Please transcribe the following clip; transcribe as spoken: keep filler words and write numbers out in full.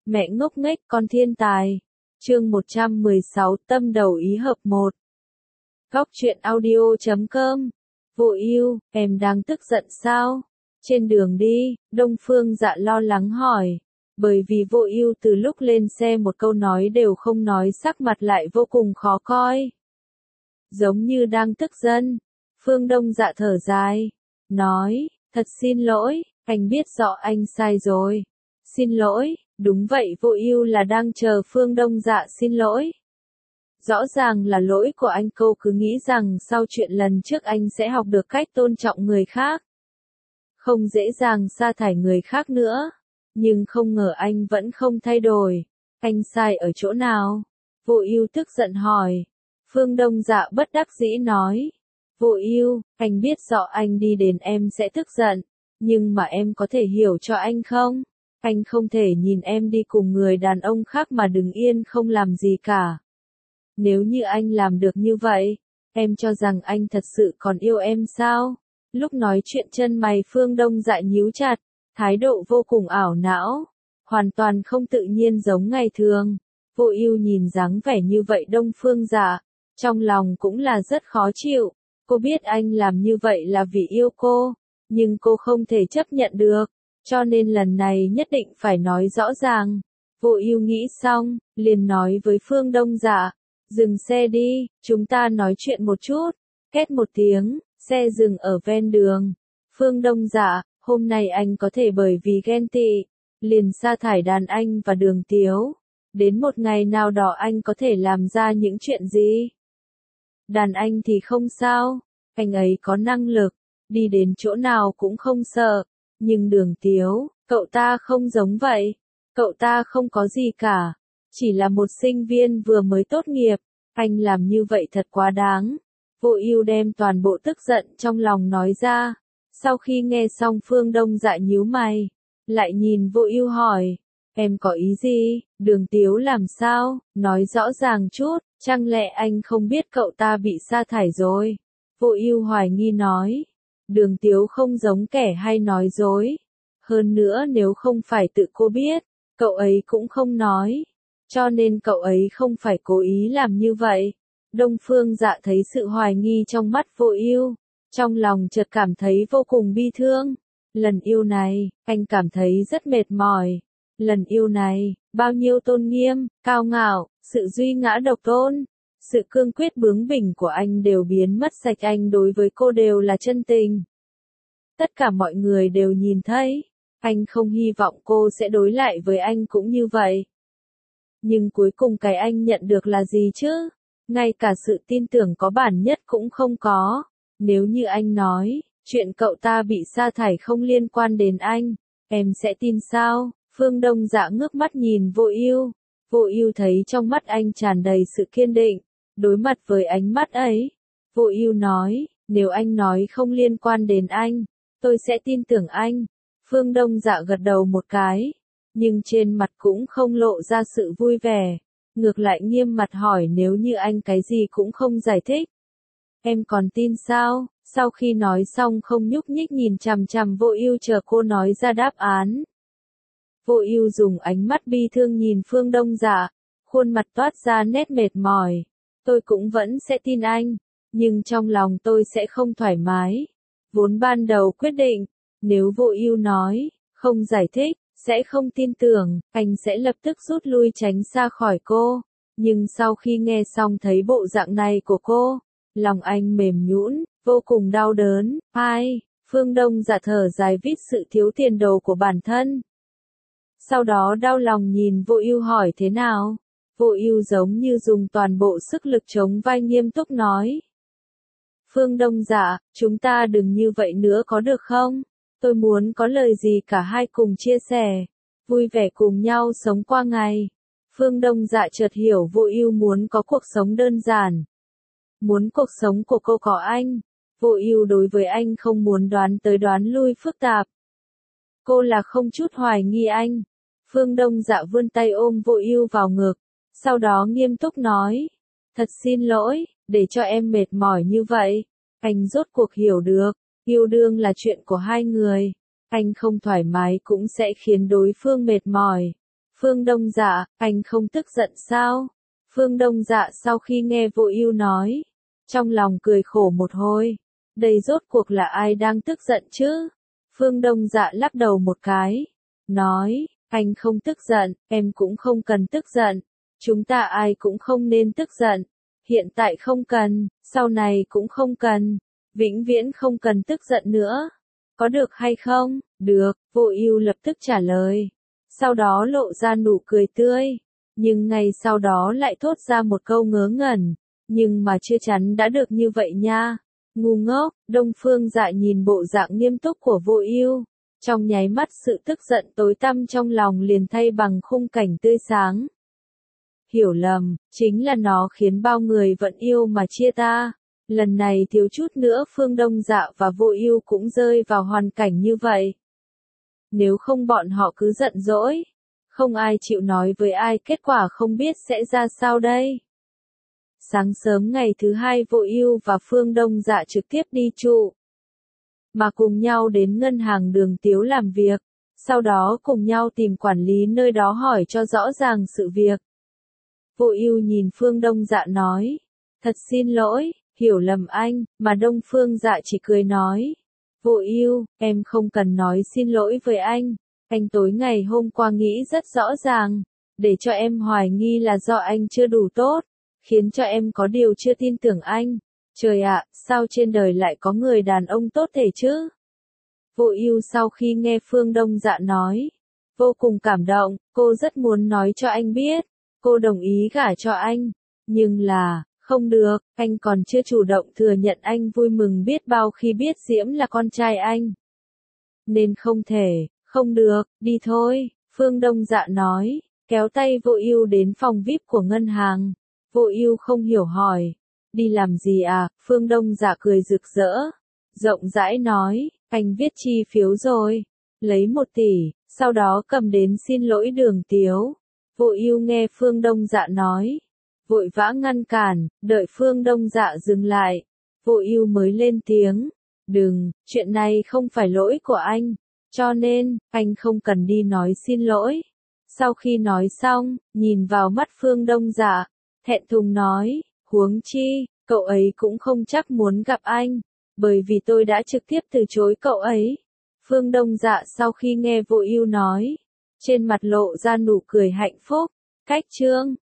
Mẹ ngốc nghếch con thiên tài. Chương một trăm mười sáu Tâm đầu ý hợp một. Góc truyện audio chấm com. Vô Ưu, em đang tức giận sao? Trên đường đi, Đông Phương Dạ lo lắng hỏi. Bởi vì Vô Ưu từ lúc lên xe một câu nói đều không nói, sắc mặt lại vô cùng khó coi. Giống như đang tức giận. Phương Đông Dạ thở dài, nói, thật xin lỗi, anh biết rõ anh sai rồi. Xin lỗi, đúng vậy, Vô Ưu là đang chờ Phương Đông Dạ xin lỗi. Rõ ràng là lỗi của anh, cô cứ nghĩ rằng sau chuyện lần trước anh sẽ học được cách tôn trọng người khác. Không dễ dàng sa thải người khác nữa. Nhưng không ngờ anh vẫn không thay đổi. Anh sai ở chỗ nào? Vô Ưu tức giận hỏi. Phương Đông Dạ bất đắc dĩ nói. Vô Ưu, anh biết rõ anh đi đến em sẽ tức giận. Nhưng mà em có thể hiểu cho anh không? Anh không thể nhìn em đi cùng người đàn ông khác mà đứng yên không làm gì cả. Nếu như anh làm được như vậy, em cho rằng anh thật sự còn yêu em sao? Lúc nói chuyện chân mày Phương Đông Dạ nhíu chặt, thái độ vô cùng ảo não, hoàn toàn không tự nhiên giống ngày thường. Vô Ưu nhìn dáng vẻ như vậy Đông Phương Dạ, trong lòng cũng là rất khó chịu. Cô biết anh làm như vậy là vì yêu cô, nhưng cô không thể chấp nhận được, cho nên lần này nhất định phải nói rõ ràng. Vô Ưu nghĩ xong, liền nói với Phương Đông Dạ, dừng xe đi, chúng ta nói chuyện một chút. Két một tiếng, xe dừng ở ven đường. Phương Đông Dạ, hôm nay anh có thể bởi vì ghen tị, liền sa thải đàn anh và Đường Tiếu. Đến một ngày nào đó anh có thể làm ra những chuyện gì? Đàn anh thì không sao, anh ấy có năng lực, đi đến chỗ nào cũng không sợ. Nhưng Đường Tiếu, cậu ta không giống vậy. Cậu ta không có gì cả, chỉ là một sinh viên vừa mới tốt nghiệp. Anh làm như vậy thật quá đáng. Vô Ưu đem toàn bộ tức giận trong lòng nói ra. Sau khi nghe xong Phương Đông Dạ nhíu mày, lại nhìn Vô Ưu hỏi, em có ý gì? Đường Tiếu làm sao? Nói rõ ràng chút, chẳng lẽ anh không biết cậu ta bị sa thải rồi? Vô Ưu hoài nghi nói, Đường Tiếu không giống kẻ hay nói dối. Hơn nữa nếu không phải tự cô biết, cậu ấy cũng không nói. Cho nên cậu ấy không phải cố ý làm như vậy. Đông Phương Dạ thấy sự hoài nghi trong mắt Vô Ưu, trong lòng chợt cảm thấy vô cùng bi thương. Lần yêu này, anh cảm thấy rất mệt mỏi. Lần yêu này, bao nhiêu tôn nghiêm, cao ngạo, sự duy ngã độc tôn, sự cương quyết bướng bỉnh của anh đều biến mất sạch, anh đối với cô đều là chân tình. Tất cả mọi người đều nhìn thấy, anh không hy vọng cô sẽ đối lại với anh cũng như vậy. Nhưng cuối cùng cái anh nhận được là gì chứ? Ngay cả sự tin tưởng có bản nhất cũng không có. Nếu như anh nói, chuyện cậu ta bị sa thải không liên quan đến anh, em sẽ tin sao? Phương Đông Dạ ngước mắt nhìn Vô Ưu. Vô Ưu thấy trong mắt anh tràn đầy sự kiên định. Đối mặt với ánh mắt ấy, Vô Ưu nói, nếu anh nói không liên quan đến anh, tôi sẽ tin tưởng anh. Phương Đông Dạ gật đầu một cái, nhưng trên mặt cũng không lộ ra sự vui vẻ. Ngược lại nghiêm mặt hỏi nếu như anh cái gì cũng không giải thích, em còn tin sao? Sau khi nói xong không nhúc nhích nhìn chằm chằm Vô Ưu chờ cô nói ra đáp án. Vô Ưu dùng ánh mắt bi thương nhìn Phương Đông Dạ, khuôn mặt toát ra nét mệt mỏi. Tôi cũng vẫn sẽ tin anh, nhưng trong lòng tôi sẽ không thoải mái. Vốn ban đầu quyết định, nếu Vô Ưu nói, không giải thích, sẽ không tin tưởng, anh sẽ lập tức rút lui tránh xa khỏi cô. Nhưng sau khi nghe xong thấy bộ dạng này của cô, lòng anh mềm nhũn, vô cùng đau đớn. Ai? Phương Đông Dạ thở dài vít sự thiếu tiền đồ của bản thân. Sau đó đau lòng nhìn Vô Ưu hỏi thế nào? Vô Ưu giống như dùng toàn bộ sức lực chống vai nghiêm túc nói. Phương Đông Dạ, chúng ta đừng như vậy nữa có được không? Tôi muốn có lời gì cả hai cùng chia sẻ, vui vẻ cùng nhau sống qua ngày. Phương Đông Dạ chợt hiểu Vô Ưu muốn có cuộc sống đơn giản. Muốn cuộc sống của cô có anh. Vô Ưu đối với anh không muốn đoán tới đoán lui phức tạp. Cô là không chút hoài nghi anh. Phương Đông Dạ vươn tay ôm Vô Ưu vào ngực, sau đó nghiêm túc nói, thật xin lỗi, để cho em mệt mỏi như vậy. Anh rốt cuộc hiểu được, yêu đương là chuyện của hai người. Anh không thoải mái cũng sẽ khiến đối phương mệt mỏi. Phương Đông Dạ, anh không tức giận sao? Phương Đông Dạ sau khi nghe Vô Ưu nói, trong lòng cười khổ một hồi. Đây rốt cuộc là ai đang tức giận chứ? Phương Đông Dạ lắc đầu một cái, nói, anh không tức giận, em cũng không cần tức giận. Chúng ta ai cũng không nên tức giận. Hiện tại không cần, sau này cũng không cần, vĩnh viễn không cần tức giận nữa. Có được hay không? Được, Vô Ưu lập tức trả lời. Sau đó lộ ra nụ cười tươi, nhưng ngay sau đó lại thốt ra một câu ngớ ngẩn, nhưng mà chưa chắn đã được như vậy nha. Ngu ngốc. Đông Phương Dạ nhìn bộ dạng nghiêm túc của Vô Ưu, trong nháy mắt sự tức giận tối tăm trong lòng liền thay bằng khung cảnh tươi sáng. Hiểu lầm, chính là nó khiến bao người vẫn yêu mà chia ta. Lần này thiếu chút nữa Phương Đông Dạ và Vô Ưu cũng rơi vào hoàn cảnh như vậy. Nếu không bọn họ cứ giận dỗi, không ai chịu nói với ai, kết quả không biết sẽ ra sao đây. Sáng sớm ngày thứ hai Vô Ưu và Phương Đông Dạ trực tiếp đi trụ, mà cùng nhau đến ngân hàng Đường Tiếu làm việc, sau đó cùng nhau tìm quản lý nơi đó hỏi cho rõ ràng sự việc. Vô Ưu nhìn Phương Đông Dạ nói, thật xin lỗi, hiểu lầm anh, mà Đông Phương Dạ chỉ cười nói, Vô Ưu, em không cần nói xin lỗi với anh, anh tối ngày hôm qua nghĩ rất rõ ràng, để cho em hoài nghi là do anh chưa đủ tốt, khiến cho em có điều chưa tin tưởng anh. Trời ạ, sao trên đời lại có người đàn ông tốt thể chứ? Vô Ưu sau khi nghe Phương Đông Dạ nói, vô cùng cảm động, cô rất muốn nói cho anh biết, cô đồng ý gả cho anh, nhưng là, không được, anh còn chưa chủ động thừa nhận anh vui mừng biết bao khi biết Diễm là con trai anh. Nên không thể, không được, đi thôi, Phương Đông Dạ nói, kéo tay Vô Ưu đến phòng vi ai pi của ngân hàng. Vô Ưu không hiểu hỏi, đi làm gì à? Phương Đông Dạ cười rực rỡ, rộng rãi nói, anh viết chi phiếu rồi, lấy một tỷ, sau đó cầm đến xin lỗi Đường Tiếu. Vô Ưu nghe Phương Đông Dạ nói, vội vã ngăn cản, đợi Phương Đông Dạ dừng lại, Vô Ưu mới lên tiếng, đừng, chuyện này không phải lỗi của anh, cho nên, anh không cần đi nói xin lỗi. Sau khi nói xong, nhìn vào mắt Phương Đông Dạ, thẹn thùng nói, huống chi, cậu ấy cũng không chắc muốn gặp anh, bởi vì tôi đã trực tiếp từ chối cậu ấy. Phương Đông Dạ sau khi nghe Vô Ưu nói, trên mặt lộ ra nụ cười hạnh phúc. Cách chương